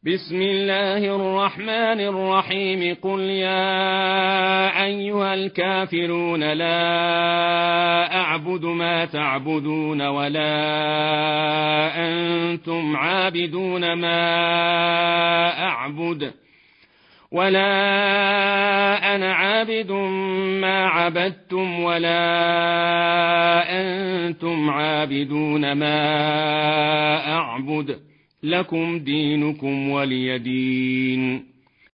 بسم الله الرحمن الرحيم قل يا أيها الكافرون لا أعبد ما تعبدون ولا أنتم عابدون ما أعبد ولا أنا عابد ما عبدتم ولا أنتم عابدون ما أعبد لكم دينكم ولي دين.